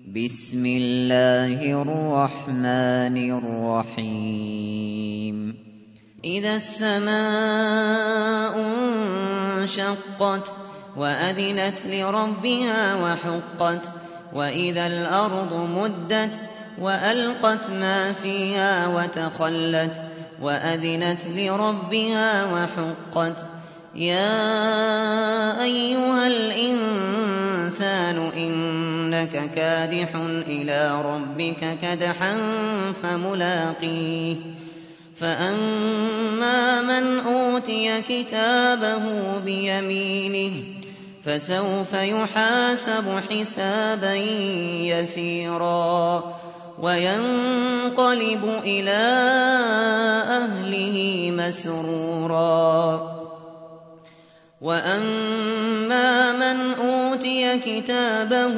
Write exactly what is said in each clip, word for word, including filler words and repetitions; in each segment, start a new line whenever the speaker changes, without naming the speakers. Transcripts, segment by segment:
بسم الله الرحمن الرحيم إذا السماء انشقت وأذنت لربها وحقت وإذا الأرض مدت وألقت ما فيها وتخلت وأذنت لربها وحقت يا أيها الإنسان إنك كادح إلى ربك كدحا فملاقيه فأما من أوتي كتابه بيمينه فسوف يحاسب حسابا يسيرا وينقلب إلى أهله مسرورا وأما من أوتي كتابه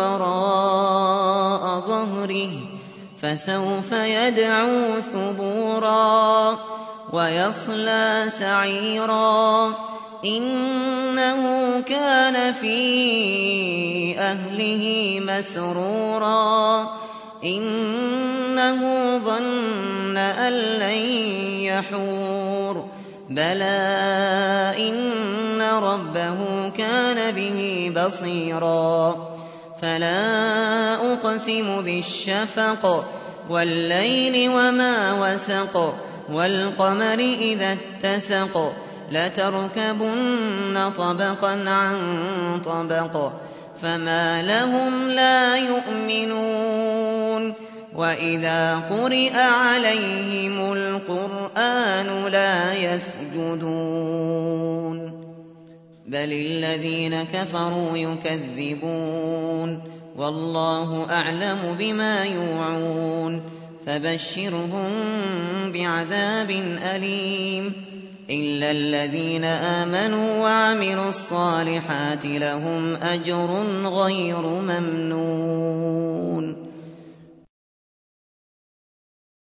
وراء ظهره فسوف يدعو ثبورا ويصلى سعيرا إنه كان في أهله مسرورا إنه ظن أن لن يحور بلى إن ربه كان به بصيرا فلا أقسم بالشفق والليل وما وسق والقمر إذا اتسق لتركبن طبقا عن طبق فما لهم لا يؤمنون وإذا قرئ عليهم القرآن لا يسجدون بل الذين كفروا يكذبون والله أعلم بما يوعون فبشرهم بعذاب أليم إلا الذين آمنوا وعملوا الصالحات لهم أجر غير ممنون